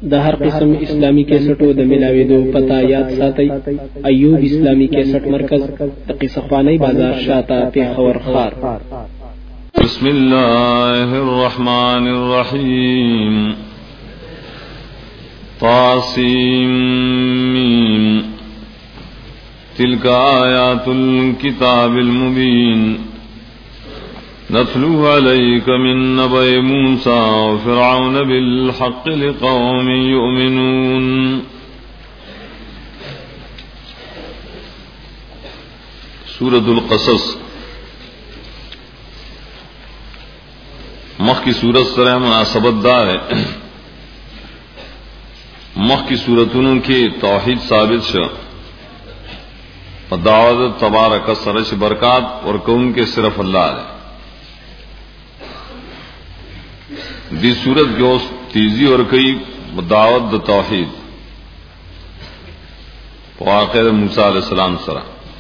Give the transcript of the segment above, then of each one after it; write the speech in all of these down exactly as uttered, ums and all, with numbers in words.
د هر قسم اسلامی کیسټو د ملاويدو پتا یاد ساتي. ایوب اسلامی کیسټ مرکز د قصخوانی بازار شاته پیښور خار. بسم الله الرحمن الرحیم. طاسیم تلك آیات الكتاب المبین نتلو عليك من نبأ موسى وفرعون بالحق لقوم يؤمنون. سورة القصص مخ کی سورت سره مناسبت دار ہے. مخ کی سورتوں کی توحید ثابت شو، دعوت تبارک سرش برکات اور کون کے صرف اللہ ہے. دی صورت جو تیزی اور کئی دعوت د توحید واقع موسیٰ علیہ السلام سرا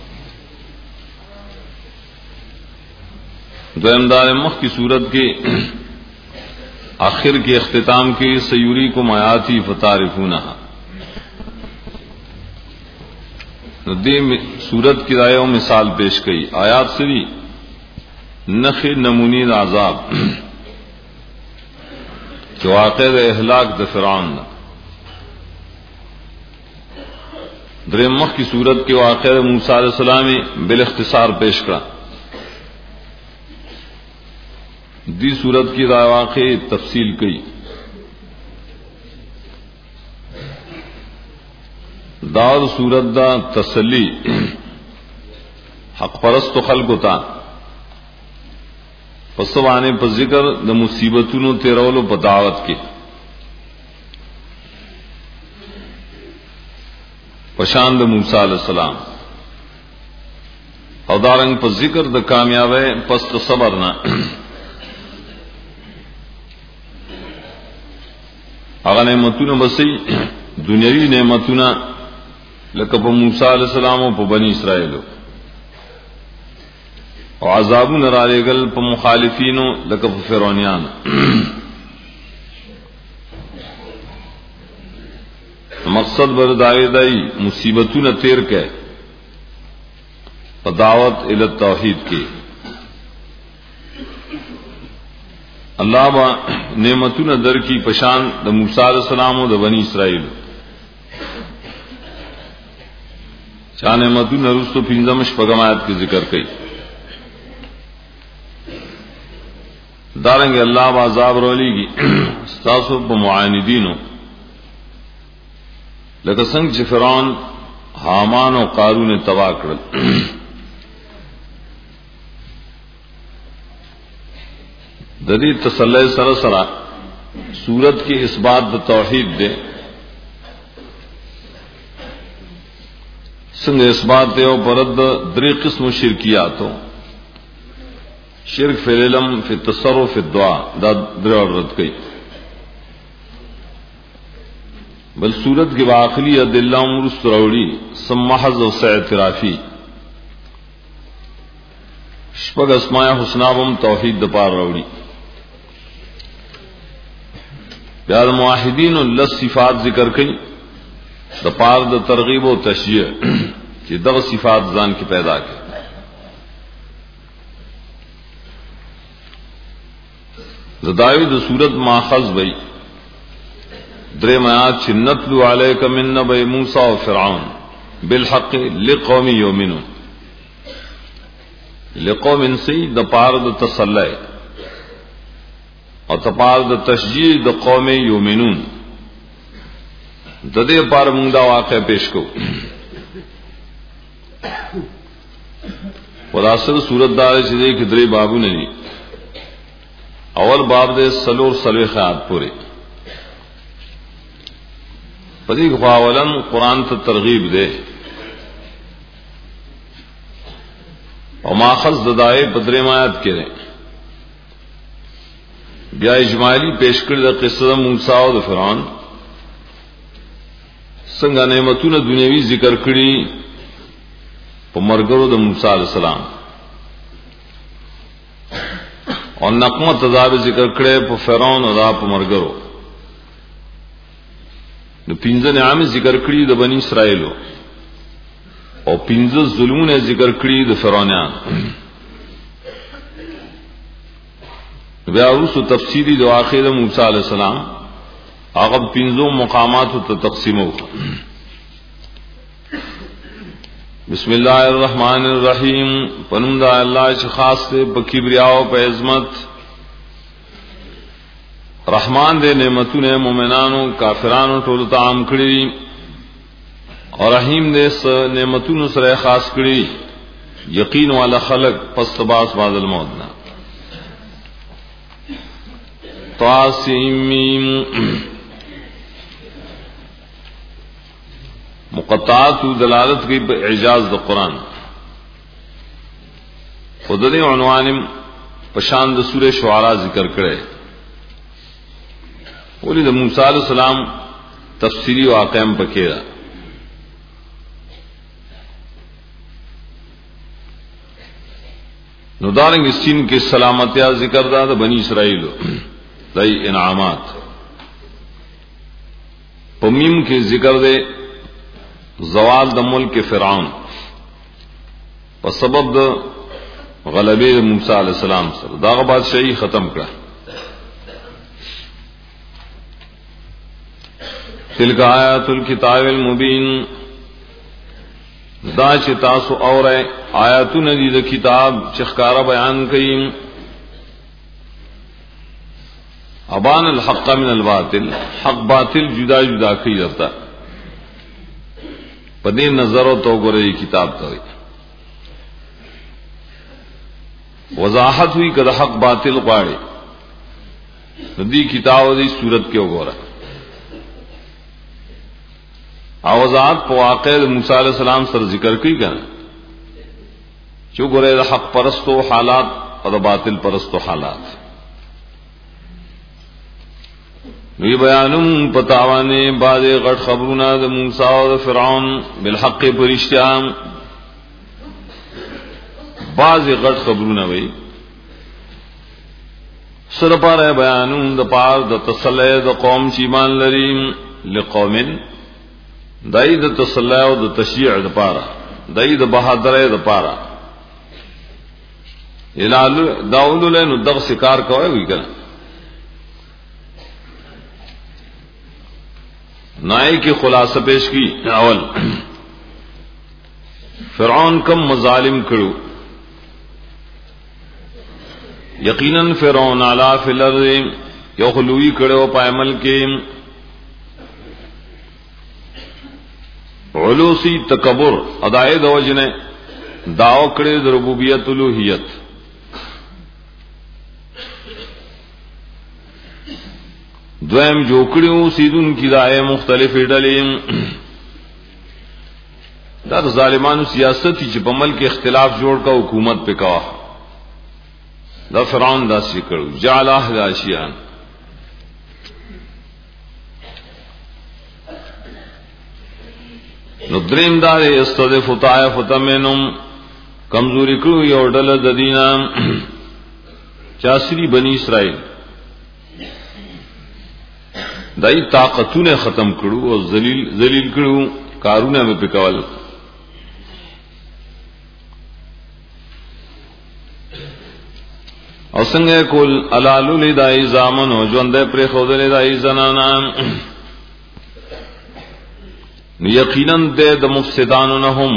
دویم دار مخ کی صورت کے آخر کے اختتام کے سیوری کو میاتی فتعرفونہ دی صورت کی رائے و مثال پیش کی آیات سری نخ نمونی عذاب جو واقع اہلاک د فرعون دریم مخ کی صورت کے واقع موسیٰ علیہ السلام بالاختصار پیش کرا. دی صورت کی رائے واقع تفصیل کی داود صورت دا تسلی حق پرست خلق تا پسوانے پر ذکر د مصیبتونو تیرولو په دعوت کې پشان د موسی علیہ السلام او دارنګ په ذکر د کامیابی پس د صبر نه هغه نعمتونه بسې دنیوي نعمتونه لکه په موسی علیہ السلام او په بنی اسرائیل او عذابون را لګل په مخالفینو لکه په فرعونیان. مقصد برداوی دای مصیبتونه تیر کې په دعوت ال توحید کې الله با نعمتونه در کی پشان د موسی علیہ السلام او د بنی اسرائیل چا نعمتونه رسو پنځم شپږم آیات کې ذکر کړي. دارنگے اللہ عذاب رولی گی ستاسو پا معاندینو لکه څنګه چې فرعون حامان او قارون تباہ کړل. د دې تسلی سره سره سورت کې اثبات د توحید ده. څنګه اثبات دی او پرد درې قسم شرکیاتو شرک فی العلم فی التصرف فی الدعاء دا درور رد کئی. بل صورت کی باقلی ادلہ امرست روڑی سمحض و سعترافی شپگ اسماء حسنابم توحید دپار روڑی بیاد موحدین اللہ صفات ذکر کئی دپار دا ترغیب و تشجیع کہ دغ صفات زان کی پیدا کی. زداوی د صورت ماخذ بئی درې میات چې نتلو علیک من نبأ موسی و فرعون بالحق لقوم یؤمنون. لقوم سی د پار د تسلی او تپار د تشجیع د قوم یؤمنون د دې پار موږ دا واقع پیش کو. وراسره صورت دار چې دې کې درې بابونه دي. اول باب دے سلور سلوی خیات پورے پدی خواولن قرآن تا ترغیب دے او ماخذ ددائے پدرے مایت کرے بیا اجمالی پیش کردہ قصہ موسیٰ و فرعون سنگا نعمتون دنیاوی ذکر کری پا مرگرو دا موسیٰ علیہ السلام اور نقمت عذاب ذکر کرے پا فرعون عذاب پا مرگرو نو پنځه نعم ذکر کړی د بنی اسرائیل او پنځه ظلمونه ذکر کړی د فرعونان. بیا اوس تفصیلی د واقعې د موسی علی السلام هغه پنځو مقامات ته تقسیمو. بسم الله الرحمن الرحیم. پنوم د الله چې خاص ته په کبریا او په عظمت. رحمان دے نعمتونه مومنانو کافرانو ټول ته عام کړی او رحیم دے س نعمتونو سره خاص کړی یقین والا خلق پس باس بعد الموت نا. طاسیم مقطعات دلالت کی اعجاز د قران. خدای عنوان پشان د سورہ شعراء ذکر کړي. ولی د موسی علیہ السلام تفسیری واقعم پکې ده. نو دارنګ سین کې سلامتیا ذکر ده د بنی اسرائیل دای انعامات. پمیم کې ذکر ده زوال د ملک فرعون په سبب د غلبې د موسی علیہ السلام سره دا غ بادشاہي ختم کړه. تلک آیات الکتاب المبین. دا چې تاسو اورئ آیاتونه دي د کتاب چې ښکارا بیان کوي. ابان الحق من الباطل. حق باطل جدا جدا کوي. درته په دې نظر او تو ګورئ کتاب ته وضاحت ہوئی کده حق باطل غواړي. دې کتاب دې صورت کې وګوره. اوزاد په واقع موسی علیہ السلام سره ذکر کوي کنه چې ګوره د حق پرستو حالات او د باطل پرستو حالات. وی بیانم پتاوانه بعض غټ خبرونه د موسی او د فرعون بالحق پرشتیام. بعض غټ خبرونه وی سره پاره بیانم د پار د تسلی د قوم چې ایمان لري لقومن دای د تصلی او د تشیع د پاره دای د بہادرۍ د پاره الال داول له نو دغه شکار کوي وی کنه. نای کی خلاصہ پیش کی. اول فرعون کم مظالم کړو. یقینا فرعون علا فی الارض یو خلوی کړو په عمل کې علوسی تکبر ادائے د وجنه داو کړي د ربوبیت الوهیت. دویم جو کړیو سیدون کی دای مختلفې ډلې. دا ظالمانو سیاست چې په ملک اختلاف جوړ کا حکومت په کا. دا فرعون داسې کړو جعل اهل اشیاء. نو دریم دا استضعف طائفه منهم کمزوری کړو یو ډله د دینه چاسری بنی اسرائیل. دای طاقتونه ختم کړو او ذلیل ذلیل کړو کارونه په کول. او څنګه کول علالو لدای زامن او ژوند پر خود لدای زنانا. یقینا د مفسدانو نه هم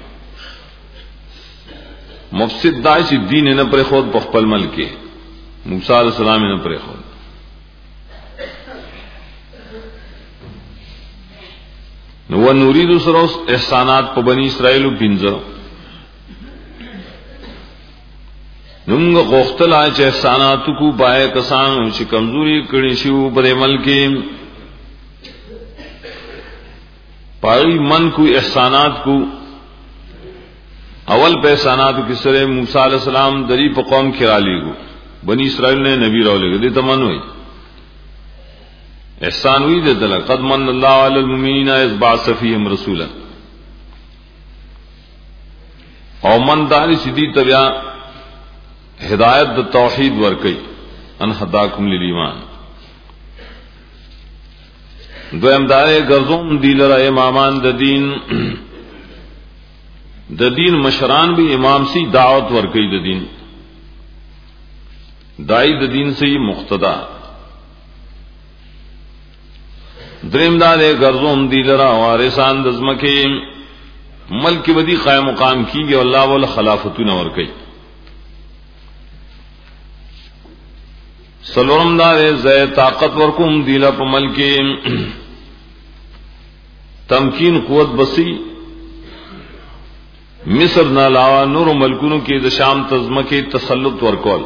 مفسد دای چې دین نه پر خود په خپل ملک موسی علیہ السلام نه پر خود. نو نورید سره احسانات په بنی اسرائیل پینځه. نومغه غختل چې احسانات کو پای کسان چې کمزوري کړي شو په ملک پای من کو احسانات کو. اول په احسانات کې سره موسی علیہ السلام دری په قوم کې را لېګو. بنی اسرائیل نے نبی راو لګ دي تمنوي احسان وی دے دل قد من الله علی المؤمنین اذ بعث فیهم رسولا. او من داری سیدی تبیا ہدایت د توحید ور کئی ان هداکم للایمان. دویم دارے گرزوم دی لرا امامان د دین د دین مشران بھی امام سی دعوت ورکی د دین دائی د دین سے مقتدا دریم دارے گرزوم دی لرا وارثان دزمکے ملک بدی قائم مقام کی گے اللہ وال خلافتون ورکی سلورم دارے زی طاقت ورکم دیلا پا ملکی تمکین قوت بسی مصر نہ علاوہ نور ملکونو کی د شام تزمکی تسلط ورکول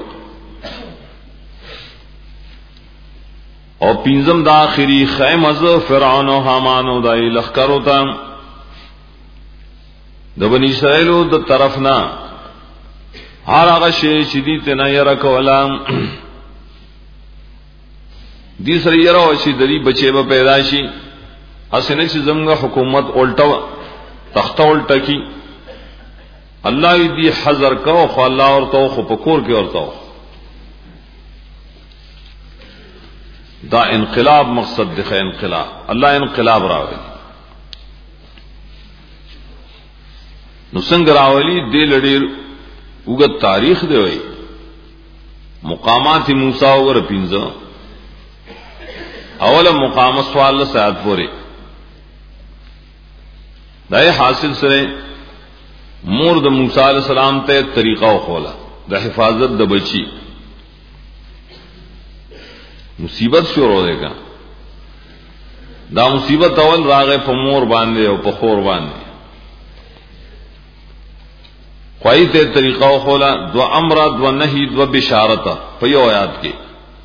اور پینزم دا آخری خیم از فرعون و حامان و دائی لخکر ہوتا د بنی اسرائیل د طرفنا ہر آغا شے چیدی تینا یرکولا دی سر یرو چی دری بچے با پیداشی اسنے چی زمگا حکومت الٹا تختہ الٹا کی اللہ دی حضر کو خو اللہ اور تو خو پکور کے اور تو دا انقلاب مقصد دکھے انقلاب اللہ انقلاب راولی نسنگ راولی دے لڑی اگت تاریخ دے ہوئی مقامات موسیٰ وگر پینزا اولا مقام سوال سیاد پورے دائے حاصل سرے مور د موسیٰ علیہ السلام تے طریقہ خولا دا حفاظت دا بچی مصیبت شروع دے گا دا مصیبت اول راغے پا مور باندے او پا خور باندے خواہی تے طریقہ خولا دو امرہ دو نہی دو بشارتا پا یو آیات کے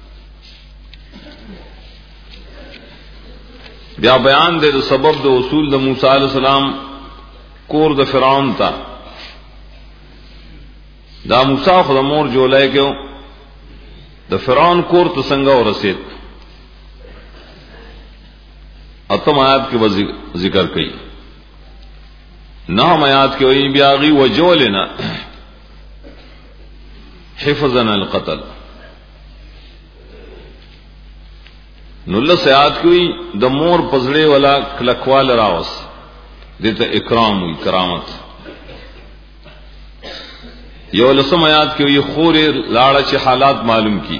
بیا بیان دے دو سبب دو اصول دا موسیٰ علیہ السلام کور د فرعون تا دا موسی خود مور جو لے گیو د فرعون کور تو سنگا ورسید اتم آیات کے ذکر کئی نام آیات کے وہی بیاغی وجولنا حفظنا القتل نلس آیات کی ہوئی د مور پزڑے والا کلکوال راوس دیتا اکرام ہوئی کرامت یو لسم آیات کے ہوئی خور لاڑا چی حالات معلوم کی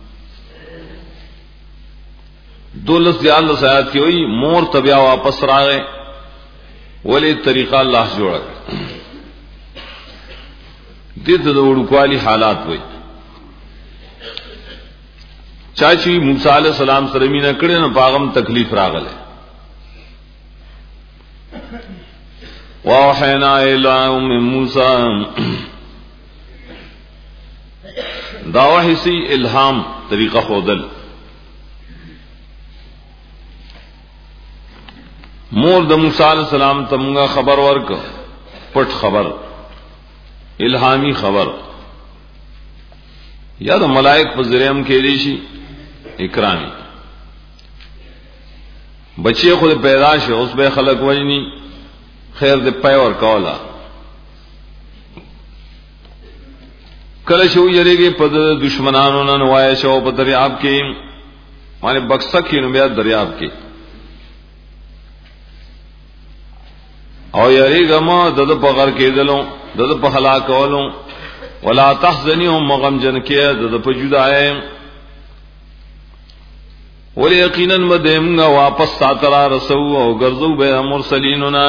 دو لس دیال لس آیات کی ہوئی مور طبیعہ واپس راگے ولی طریقہ اللہ جوڑا دیتا دوڑکوالی حالات ہوئی چاچی موسیٰ علیہ السلام سرمین اکڑے نا پاغم تکلیف راگل ہے وَأَوْحَيْنَا إِلَىٰ أُمِّ مُوسَىٰ دعوی سی الہام طریقہ خودل مور د موسیٰ علیہ السلام تمگا خبر ورک پٹ خبر الہامی خبر یا دا ملائک پذریم کے لیشی اکرامی بچے خود پیداش ہے اس بے خلق وجنی خیر دے پے اور کولا کل شو یری گے پد دشمنانوں نے نوایا شو بدریاب کے مانے بکسک کی نبیات دریاب کے او یری گما دد پغر کے دلوں دد پہلا کولوں ولا تحزنهم مغم جن کے دد پجدائے ولی یقینا مدیمگا واپس ساترا رسو او گرزو بے مرسلیننا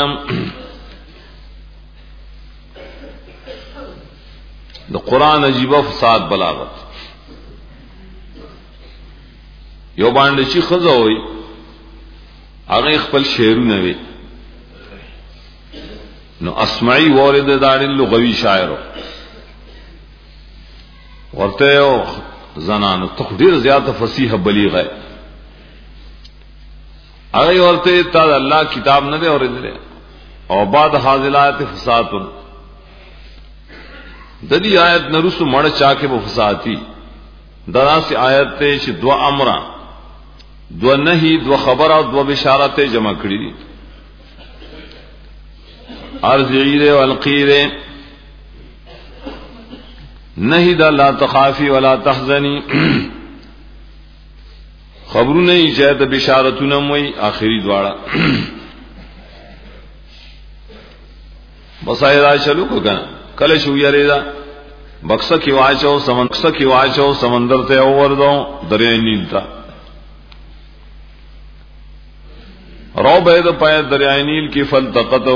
دا قرآن عجیبہ فساد بلاغت یو باندې چی خزا ہوئی هغه خپل شعرونه وی نو اسمعی وارد دار لغوی شاعر ورته او زنانو تقدیر زیات فصیح بلیغ ہے هغه ورته تا الله کتاب نه دی اوریدل او بعد حاضلات فساد ددی آیت نرسو مڑ چا کے بفساتی درا سے آیت تے چ دو امرا دو نہیں دو خبر اور دو بشارت جمع کړي دي ارجعی والقیر نہیں دا لا تخافی ولا تحزنی خبرونه یې چې د بشارتونه موي آخري دواړه بصایرا چلو کو کنه کله شو یریدا بکسه کی واچو سمندر کی واچو سمندر ته اوردو درې نیل تا رو بيد پای دریای نیل کی فلتقطو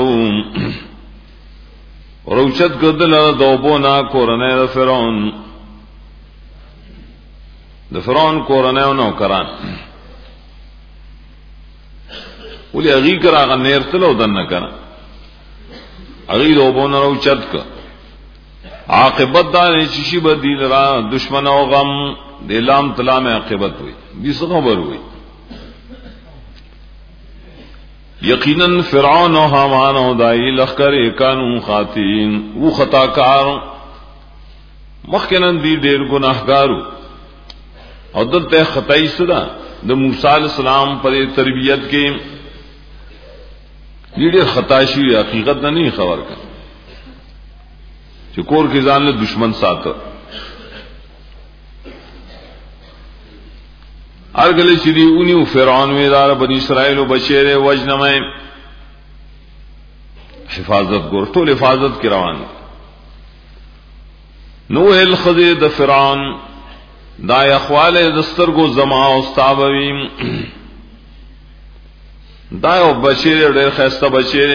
روچت گدل دوبو نا کورنه د فرعون د فرعون کورنه نو کران ولي اغي کرا غنیر تلو دنه کنه اغي دوبو نه روچت ک عاقبت دا چې شی بدیل را دشمن او غم د لام تلا میں عاقبت ہوئی بیس خبر ہوئی یقینا فرعون او حامان او دای لخر کانو خاطین او خطاکار مخکنن دی ډیر گناهګارو او دلته خدای صدا د موسی علی السلام پر تربیت کې ډیر خطا شي حقیقت نه خبر کړ چې کور کې ځان له دشمن ساتو ارګل چې دی اونیو فرعون ویدار بنی اسرائیل او بشیر وجنمه حفاظت ګور ټول حفاظت کې روان نو ال خذ د فرعون دا اخواله دسترګو زما او استابویم دا او بشیر ډېر خسته بشیر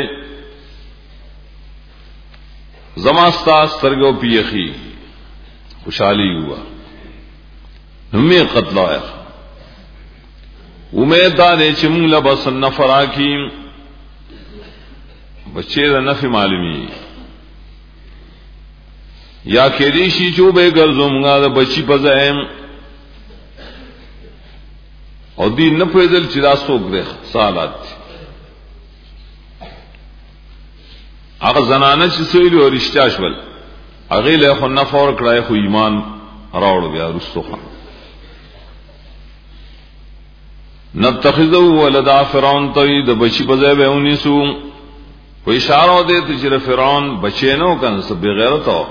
زما ستا سترګو پیخي خوشحالي هوا همې قتل آیا امید دا دے چې موږ له بس نفر حکیم بچی د نفع معلومی یا کېدی شي چې به ګرځو موږ د بچی په ځای او دې نه پېدل چې دا څوک دی سوالات هغه زنانه چې سویل او رښتیا شول هغه له خو نفر کړای خو ایمان راوړ بیا رسو خان نتخذو ولدا فرعون توید بچی بځای به ونیسو په اشاره ده چې فرعون بچی نه وکړ سب بغیرت او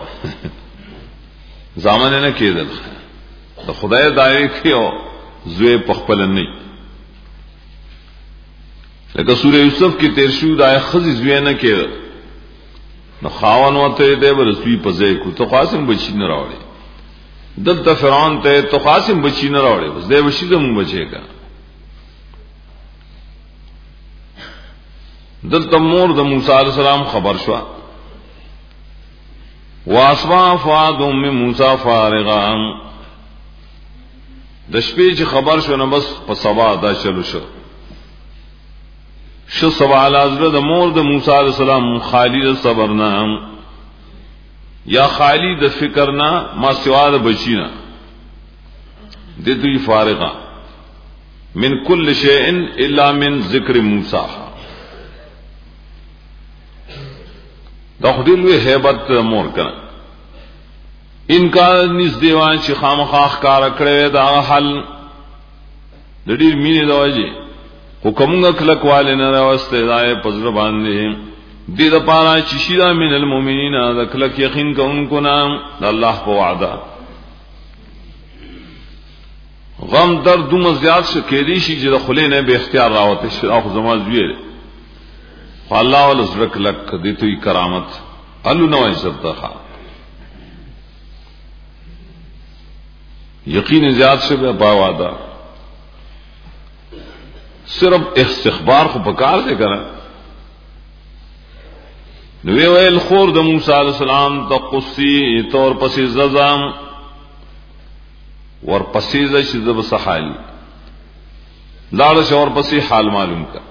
زمانه نه کېدل د خدای دایې کېو زوی پخپل نه لکه سوره یوسف کې تیر شو دای خزي زوی نه کېدل نو خاون وته دې ورسوي په ځای کو ته قاسم بچی نه راوړي دلته فرعون ته تو قاسم بچی نه راوړي بس دې وشي زمو بچيګا دلته مور د موسی علیہ السلام خبر شو واسوا فؤاد ام موسی فارغا د شپې چې خبر شو نو بس په سبا دا چلو شو شو سوال حضرت د مور د موسی علیہ السلام خالی د صبرنا یا خالی د فکرنا ما سوا د بچینا د دوی فارغا من کل شیء الا من ذکر موسی دا خدای له hebat مور کړه انکار نس دیوان چې خامخاخ کار کړی دا حل د دې مینې دا وایي حکمونه کلک والے نه راوسته دای پزړه باندې دې د پاره چې شیدا من المؤمنین دا کلک یقین کوونکو نام د الله په وعده غم درد مزیات شو کېدی شي چې د خلینه به اختیار راوته شي او زما زویل الله ول زرک لک دې توي کرامت الو نو عزت ده یقین زیات سے بے باوادہ صرف استخبار کو پکار دے کرا نوے ویل خور د موسی علیہ السلام تقصی طور پسی ززام ور پسی ز شذب صحالی لاړ شور پسی حال معلوم کا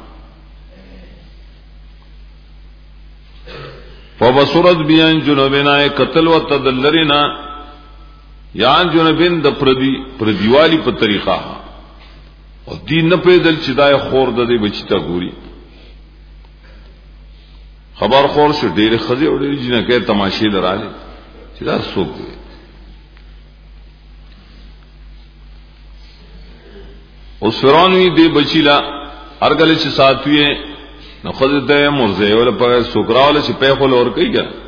فبصرت بیان جنوبنا قتل و تدلرنا یان جنوبین د پردی پردیوالی په طریقہ او دین نه پیدل چې دای خور د دې بچی تا ګوري خبر خور شو ډېر خزي او ډېر جنہ کې تماشې لراله چې دا څوک دی او فرعون دې بچی لا ارګل چې ساتوي نو خزه ته مرزه ول په سوکراول چې په خل اور کوي ګر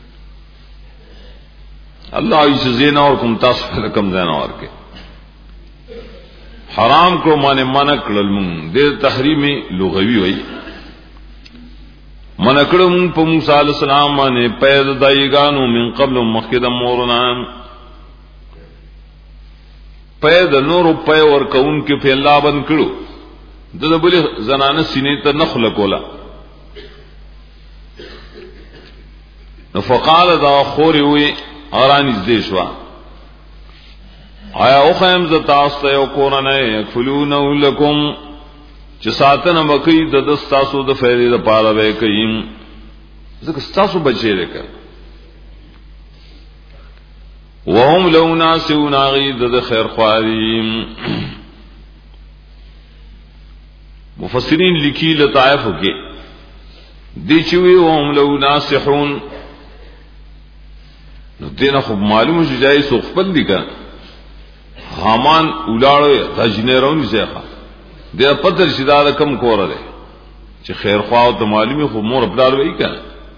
الله ای زینا اور کوم تاسو کم زینا اور کې حرام کو معنی منع کړل مونږ د تحریم لغوي وای منع کړل مونږ په موسی علی السلام باندې پید دایګانو من قبل مخکد مورنا پید نور په ور کون کې په الله بن کړو د بل زنانه سینې ته نخله کولا نو فقال دا خوري وي اورانیز دې شو آیا او خیم ز تاسو یو کورنه یکفلون لکم چې ساتنه مکې د دستاسو د فیری د پاره به کیم ځکه تاسو بچی لکه وهم لو ناسون غید د خیر خواریم مفسرین لیکي لطائف کې دی چې وی وهم لو ناسحون نو دینه خو معلومه شي جای سو خپل دي کا حامان ولاړو تجنیرون زیخه د پتر شیدار کم کوره ده چې خیر خوا او د معلومه خو مور خپل وی کا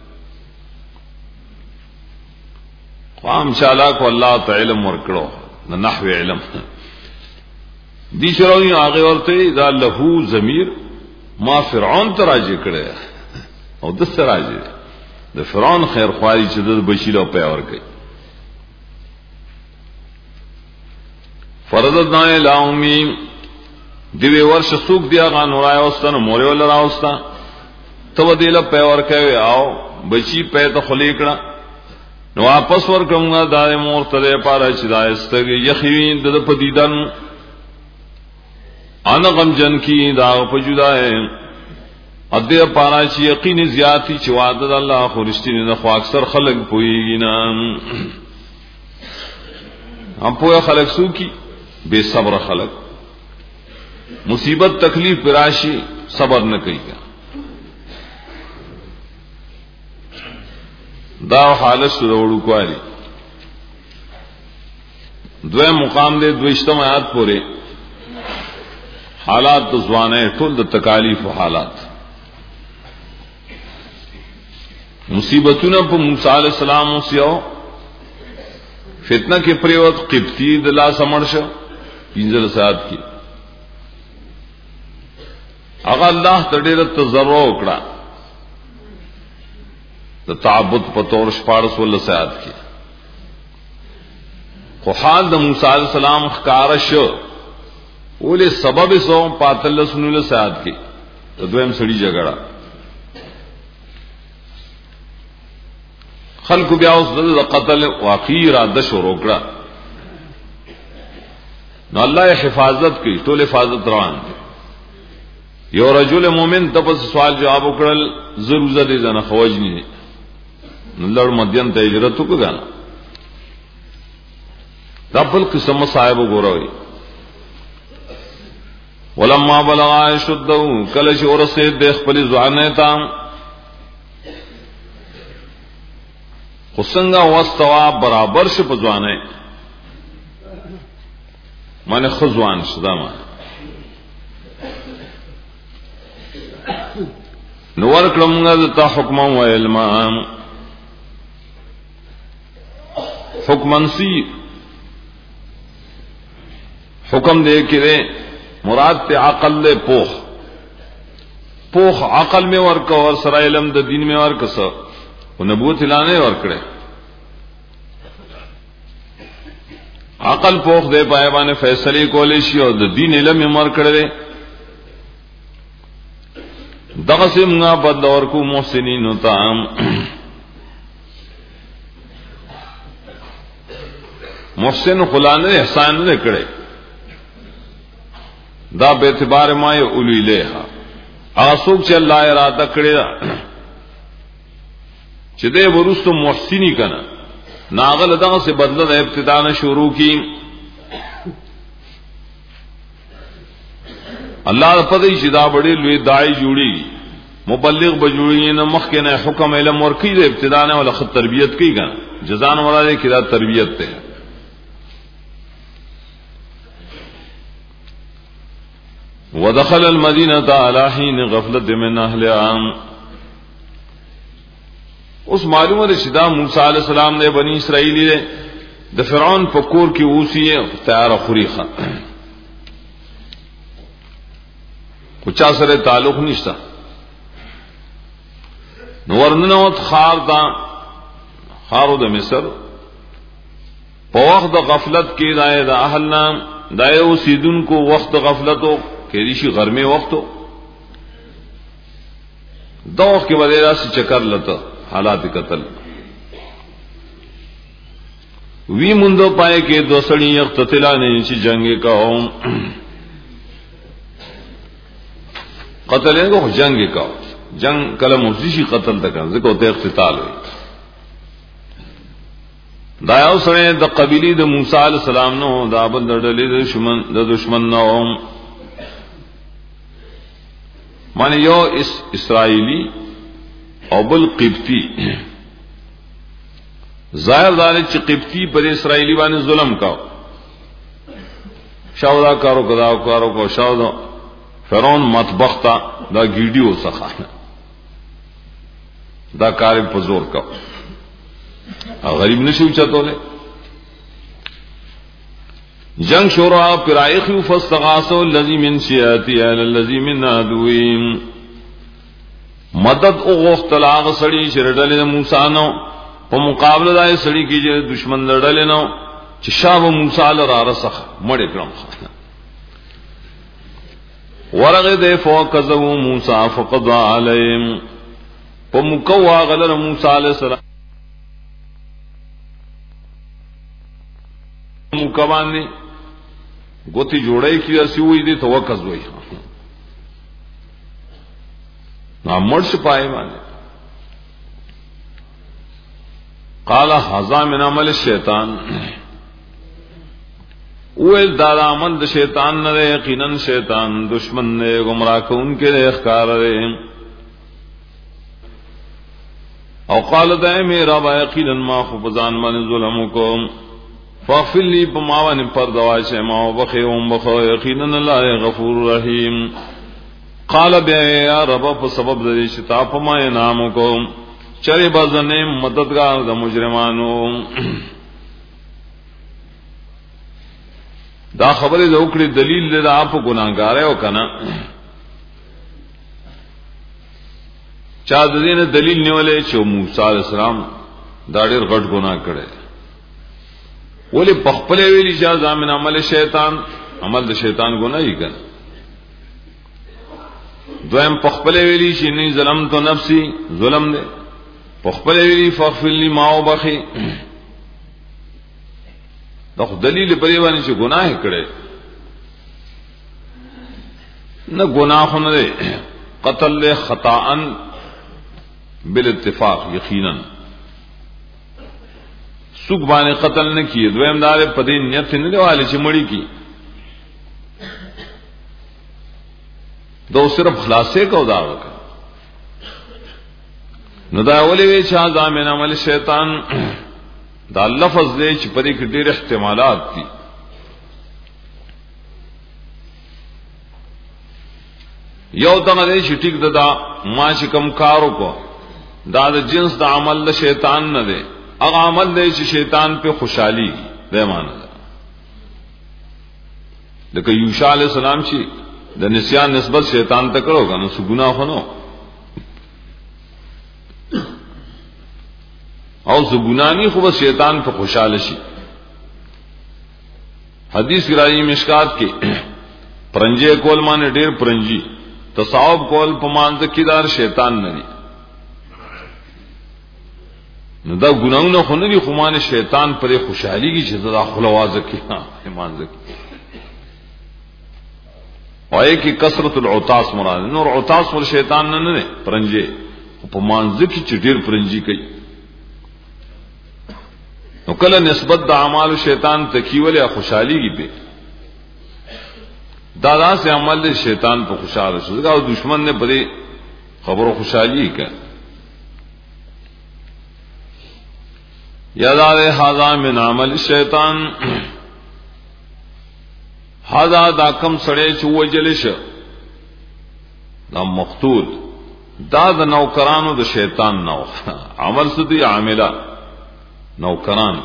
قام شالا کو الله تعالی ورکړو نه نحو علم دي شروعي هغه ورته دا له ضمیر ما فرعون تراجه کړي او د سراجه د فرعون خیر خواري چې د بشیله په اور کوي فرضنا الهمی دیوی ورش سوق دیا غان ورای واستنه موري ول راوستا تو دیله په اور کوي او بچی په ته خلیکړه نو واپس ورکومه دای مور ته پاره چې دایستګي یخوین د پدیدن ان غم جن کی دا په جدای اده پاره چې یقین زیاتی چې وعده الله خو رښتینی نه خو اکثر خلک پويږي نه هم په خلک سو کی بے صبر خلق مصیبت تکلیف پراشی صبر نہ کوي دا حالت سروړو کوالي دوه مقام دے دویشتم آیات پورے حالات د ځوانه ټول د تکالیف او حالات مصیبتونه په موسی علی السلام او سیو فتنه کې پریوت قبطی د لا سمړشه پینځل سات کی هغه الله تډیر تزرع وکړه د تعبد په تور شپارس ول سات کی خو حال د موسی علیہ السلام ښکارا شو ولې سبب سو پاتل سنول سات کی د دویم سړي جګړه خلق بیا اوس د قتل واقعي را د شروع کړه نو الله حفاظت کوي ټول حفاظت روان یو رجل مومن تاسو سوال جواب وکړل ضرورت دي ځنه خوجنی نو لړ مدین ته هجرت وکړه رب القسم صاحب وګوروي ولما بلغ شده کله چې ورسه د خپل ځوانه تام خصنګا واستوا برابر شپ ځوانه معنی خزوان شدا ما نور کلمغه ته حکم او علم حکمن سی حکم دے کړي مراد ته عقل له پوخ پوخ عقل میں ورکو اور سره علم د دین میں ورکسو او نبوت اعلان ورکړي عقل پوخ دے پای باندې فیصله کولې شي او د دین علم یې مر کړل دغه سیمه بد ورکو محسنین او تام محسن خلانه احسان نه کړي دا به اعتبار ما اولو الیها هغه څوک چې الله اراده کړی چې دې ورستو محسنی کنا ناغل دغه سے بدله د ابتدا نه شروع کی الله په دې چې دا وړي لوی داعی جوړي مبلغ بجوړي نه مخکې نه حکم علم ورکی د ابتدا نه ولا خود تربیت کی کنا جزان ولاله کی دا تربیت ته ودخل المدینه على حين غفلت من اهلها اس معلومه ده چې دا موسی علی السلام نے بنی اسرائیل د فرعون په کور کې اوسیه تیار خوريخه چا سره تعلق نشتا نو ورننوت خار دا خارو د مصر په وخت د غفلت کې دای د اهلنا دای اوسیدون کو وخت غفلتو کې ریشي غرمه وختو دا وخت کې وړي راسي چکر لته حالات قتل وی مندو پائے کې دوسړی یختتلا نه چې جنگ کاوم قتل یې کو جنگ کاو جنگ کله مرشي قتل تک ځکه ته اقتتال وي دا یو سره د قبيله د موسی عليه السلام نو دا بل ډلې د دشمن د دشمن نو معنی یو اس اسرائیلی او بل قبطی ظاهر دار چې قبطی پر اسرائیلی باندې ظلم کاو شاودا کارو کدا کارو کو شاودا فرعون مطبخ تا دا گیډیو څخه دا کار په زور کاو غریب نشو چتوله جنگ شورا پرایخ فاستغاثوا الذي من شيعتي على الذي من عدوهم مدد او غختلاغ سړي شردل موسی نو په مقابله دای سړي کې چې دشمن لړل نو چې شاه موسی لرا رسخ مړ کړم ورغه د فوقذو موسی فقضى عليهم په مکوا غلر موسی عليه السلام مکوانی گوتی جوړای کی اسی وې دي توکز وې نا مرش پای باندې قال هذا من عمل الشیطان اول دارامن د شیطان نه یقینا شیطان دشمن نے گمراہ کو ان کے اخکار رہے او قال دائ میرا با یقینا ما خفزان من ظلمکم فاغفر لی بماوان پر دوائی سے ماو بخی ام بخو یقینا اللہ غفور رحیم قال بیا یا رب په سبب د شتا په ما انعام کو چری بازنه مددگار د مجرمانو دا خبره د وکړي دلیل له اپ ګناګار او کنه چا د دې دلیل نیولې چې موسی علی السلام دا ډېر غټ ګناه کړی ولی بخپل ویلی جزا من عمل شیطان عمل د شیطان گناہی کن دویم بخپل ویلی چې نه ظلم تو نفسی ظلم دے بخپل ویلی فغفر لی ماو بخی دا خو دلیل پرې باندې چې گناه کړي نه گناه نه دی قتل خطاء بالاتفاق یقینا سوق باندې قتل نه کیه دویم دار په دې نیت نه دیواله چې مړی کی دو صرف خلاصې کو دا وکړه نو دا ولې وی چې ځامن عمل شیطان دا لفظ دې چې په دې کې ډېر احتمالات دي یو دغه دې چې ټیک دا ما چې کم کارو کو دا د جنس د عمل د شیطان نه دی اغه عمل دی چې شیطان په خوشحالي دی معنی ده لکه یوشع علی السلام چې د نسیان نسبت شیطان ته کړو کنه سو ګناه خنو او سو ګنانی خو بس شیطان په خوشاله شي حدیث راځي مشکات کې پرنجي کول معنی ډیر پرنجي تصاوب کول په مانځ کې دار شیطان نه دی نو دا ګناونه خو نه دي خو مان شیطان پر خوشحالي کې چې دا خلوازه کې ها ایمان ذکر وای کی کثرت العطاس مراد نور عطاس ول شیطان نه نه پرنجي په مانځ کې چې ډیر پرنجي کوي نو کله نسبت د اعمال شیطان تکیول خوشحالي کې به دادا سے عمل شیطان په خوشاله شو دا دشمن نے بڑی خبرو خوشحالی کا یادار هذا من عمل الشیطان هذا دا کم سړی چې وجلش دا مقتول دا د نوکرانو د شیطان نو عمل سدي عامله نوکران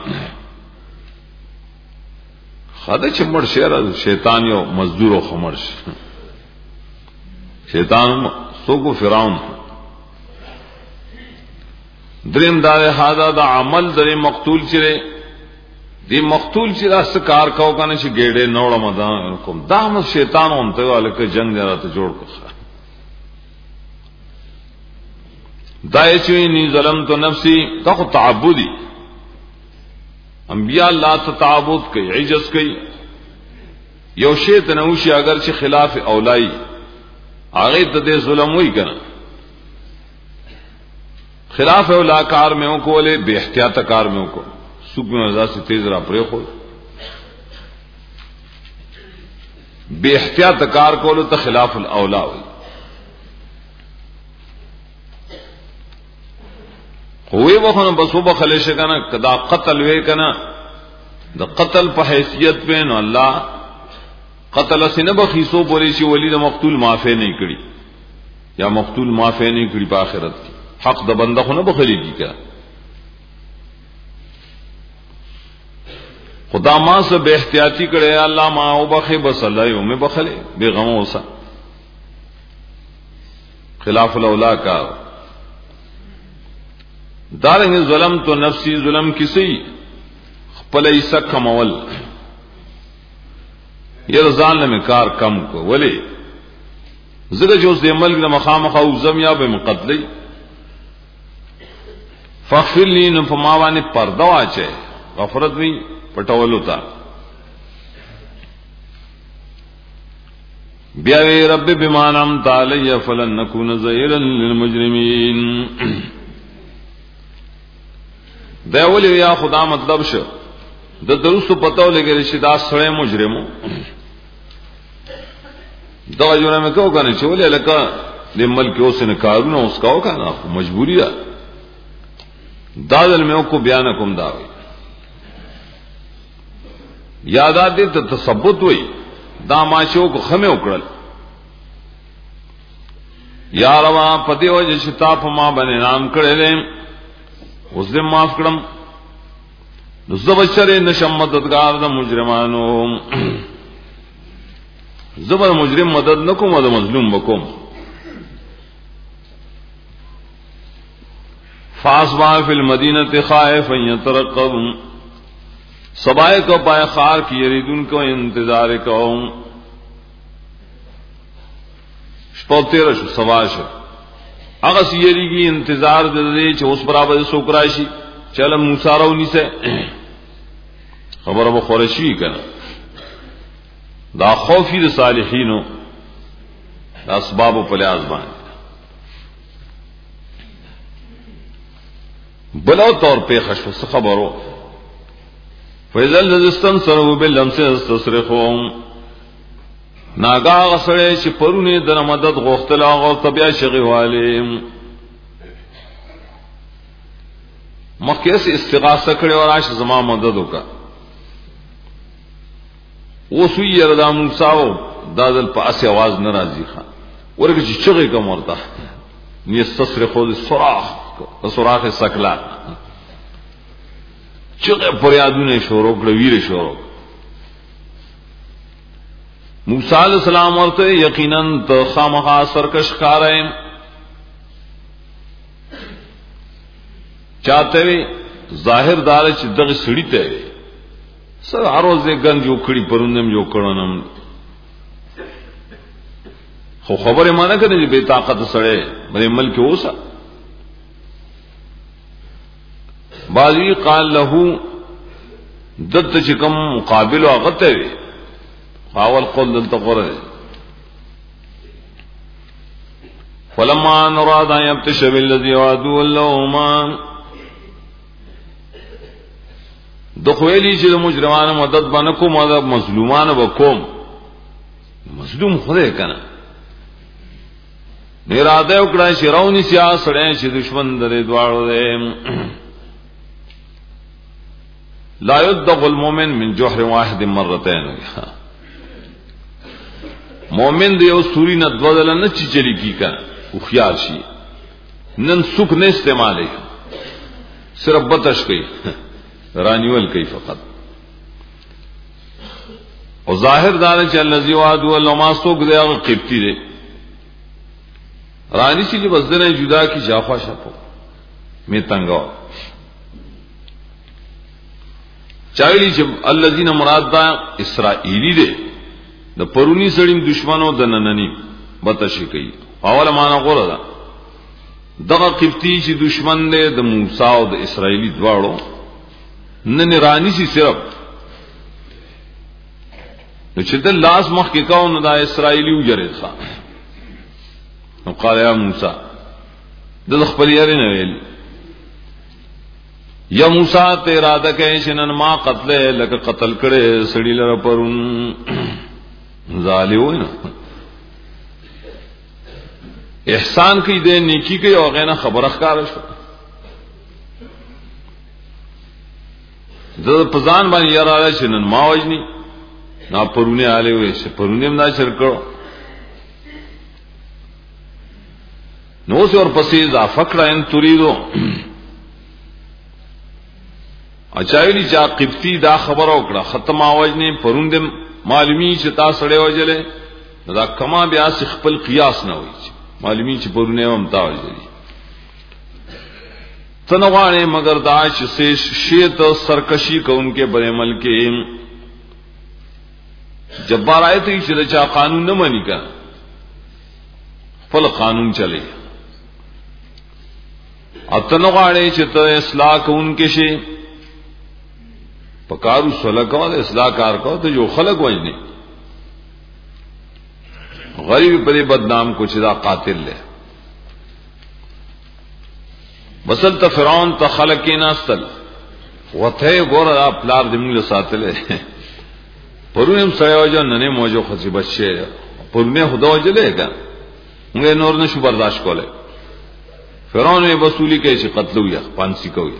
خدای چې مړ شهر شیطان یو مزدور او خمرش شیطان سوکو فرعون دریم دار هاذا دا عمل در مقتول چره دی مقتول چرا سکار کو کنه چې ګېډه نوړه مدان کوم دا هم شیطان اونته والکه جنگ راته جوړ کړه دای چې ني ظلم تو نفسي تا خو تعبدي انبیاء الله ته تعبد کوي عجز کوي یو شی ته نوشي اگر چې خلاف اولای هغه ته ظلم وای کنه خلاف اولا کار میں کو لے بے احتیاط کار میں کو سوق میں رضا سے تیز را پرے خو بے احتیاط کار کو لو تو خلاف الاولا ہوئی ہوئے وہ بس وہ بخلے کنا کدا قتل وے کنا دا قتل په حیثیت پہ نو اللہ قتل سے نہ بخیسو بولی سی ولی دا مقتول معافی نہیں کړي یا مقتول معافی نہیں کړي په آخرت کی حق دا بندہ خو نہ بخلی کی کیا خدا ما سے بے احتیاطی کرے اللہ ما او بخے بس اللہ یوں میں بخلے بے غم اوسا خلاف الاولا کا دارنگ ظلم تو نفسی ظلم کسی خپل سک مول یہ رضان میں کار کم کو ولی زګه جو دې ملک د مخامخ او زم یا به مقتلی فغفر لي نو فما باندې پرده واچي غفرت وی پټول ہوتا بیا وی رب بما نعمت علی فلن نكون ظهيرا للمجرمين دا ولي یا خدا مطلب شو د درست پتاو لګی چې دا سړی مجرمو دا جوړه مې کو کنه چې ولې لکه د ملک اوس نه کارونه اوس کاو کنه مجبوری ده دا دل میں کو بیان کوم دا وی یادات دې ته تثبت وی دا ماشو کو خمه وکړل یا روا پدی وجه شتا په ما باندې نام کړل اوس دې معاف کړم نو زبشر نشم مددگار د مجرمانو زبر مجرم مدد نکوم او مظلوم بکوم فاصبح فی المدینہ خائفا یترقب سبائے کو پائے خار کی یریدن کو انتظار کو شپوتیر شو سواش اغس یریگی انتظار دے چ اس برابر سوکراشی چل موسی راونی سے خبر ابو قریشی کنا دا خوفی د صالحینو دا اسباب په لحاظ باندې بلو طور پہ خشف خبرو فیضل لزستن سرو باللمس استصرخوم ناگا غسڑے چی پرونے در مدد غوختلا غور طبیع شغی والیم مکہ سے استغاثہ کرے اور عاش زمان مددو کا وہ سوئی یردا موسیٰ دادل پا اسی آواز نرازی خان ورگا چی چغی کا مرتا نیستصرخو دی صراخ سوراخ سکلا چغه پریادونه شروع کړ ویر شروع موسی علیہ السلام ورته یقینا ته خامخا سرکش کارای چاته وی ظاهر دار چې دغه سړی ته سر اروزه گنج یو کړي پروندم یو کړنم خو خبره مانه کړي چې بے طاقت سره بلې ملک اوسه بعضی قال له دت چکم مقابل وغته وی اول قول دلته قره فلما نراد ان يبتش بالذي وعدوا اللهم دخویلی چې مجرمانو مدد باندې کوم او مظلومانو وکوم مظلوم خدای کنه اراده وکړه چې راونی سیاسړې چې دشمن درې دواړو دې لا يدغ المؤمن من جوهر واحد مرتين مومن دیو سوری نہ بدل نہ چلی کی کا او خیال شي نن سوک نه استعمالي صرف بتش کوي رانیول کوي فقط او ظاهر دار چې الذي وعد ولما سوک دی هغه قبطی دی رانی سی جو بزدن جدا کی جافا شپو میں تنگا چاویلی چې الذين مراد دا اسرائیلی دے د پرونی سړیم دشمنو د نننی بتشي کوي اول معنا غوړه دا دغه قبطی چې دشمن دی د موسی او د اسرائیلی دواړو نن رانی سی صرف نو چې د لاس مخ کې کاو نو دا اسرائیلی وجرید ښا نو قال یا موسی د خپل یاري نه ویل یا موسی ته اراده کوي چې نن ما قتل لکه قتل کړي سړی لره پرون ظالم نه احسان کوي د نیکی کوي او غنه خبره ښکار شو د پزان باندې یاره چې نن ما وجني نا پرونه आले وې چې پرونه ما شرکو نو څور پسې اضافه کړه ان تريدو اچایلی چا قبطی دا خبر وکړه ختم आवाज نه پروندم معلومی چې تا سړې وجلې دا کما بیا خپل قیاس نه وي معلومی چې پرونه هم تا وجلې تنوانه مگر دا چې شیت سرکشی کوونکې بر عمل کې جبار آیت چې چا قانون نه مانی کا خپل قانون چلے اتنوانه چې ته اصلاح کوونکې شي پکارو صلح کو د اصلاح کار کو ته جو خلق وجنی غریب پر بدنام کو چدا قاتل لے بسل ته فرعون ته خلق کې ناستل وته ګور خپلار د موږ ساتل پرونم سره وجه نن موجو خصي بچي پرونه خدا وجلې کا موږ نور نشو برداشت کوله فرعون یې وصولی کې چې قتل ویا پانسی کوي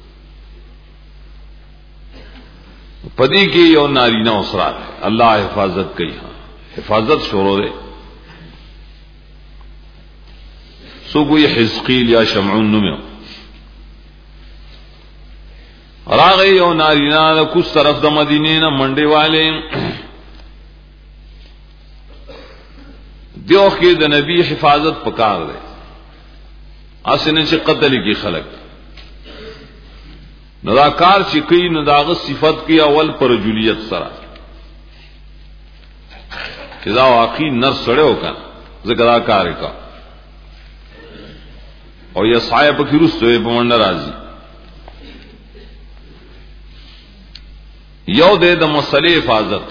پدی کی یو نارینا اسرار ہے اللہ حفاظت کی ہاں حفاظت شروع دے سو کوئی حزقیل یا شمعون نمیو راغی یو نارینا دا کس طرف دا مدینے نا منڈے والے دیو کی دا نبی حفاظت پکار دے آسنے چی قتل کی خلق نداکار چې کوي نداغه صفت کی اول پر رجولیت سره چې دا واقعي نر سره وکړه ذکر کار کا او یا صاحب کی رسوي په منډه راځي یو د مسلې حفاظت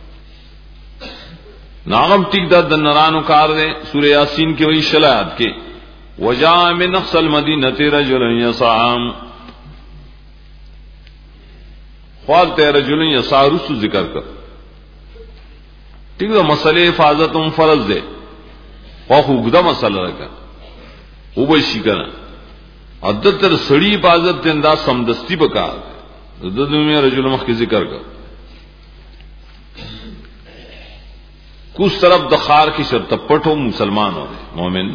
ناغم ټیک د نرانو کار دی سورہ یاسین کې وایي شلات کې وجاء من اقصى المدینه رجل یصام قال ته رجل یسارس ذکر کر ٹھیک ہے مسئلے حفاظت هم فرض ده خو وګدا مسئله راکا او به شي کنه عدد تر سړی حفاظت ته انداز سمدستی وکا د دنیا رجل مخ کی ذکر کر کس طرف د خار کی شرط پټو مسلمان ہو مومن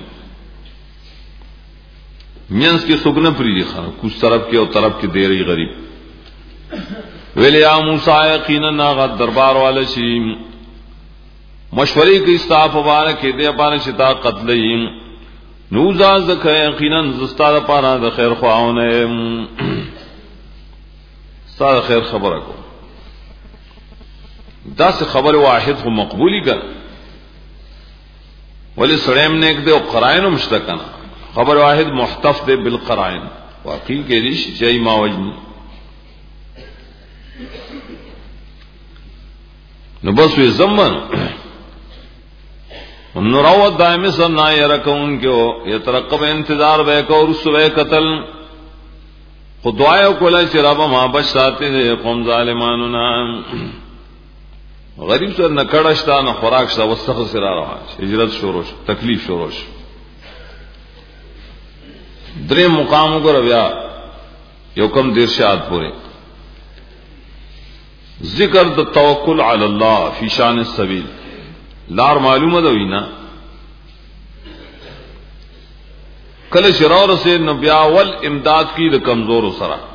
مینس کی سګنه پری خان کس طرف کی او طرف کی دیری غریب ویل یا موسی یقینا غد دربار والا شی مشورے کی استاف مبارک دے پاره شتا قتلین نوزا زکه یقینا زستا پاره د خیر خواونه ستا خیر خبره کو دا سے خبر واحد کو مقبولی کر ولی سڑیم نے ایک دے قرائن مشتکنا خبر واحد محتف دے بالقرائن واقعی کے ریش جائی ماوجنی نو بس وی زمن نراوت دائمی سر نا یرکون کیو یترقب انتظار بے کو رسو بے قتل خود دعائیو کولا چی رب ما بچ ساتی دے قوم ظالمانونا غریب سر نکڑشتا نہ خوراک شتا وستخ سرا رہا ہجرت شوروش تکلیف شوروش درے مقاموں کو رویا یو کم دیر شاد پورے ذکر د توکل علی اللہ فی شان السبیل لار معلومه ده وینا کله شرور سے نبیا ول امداد کی د کمزور سره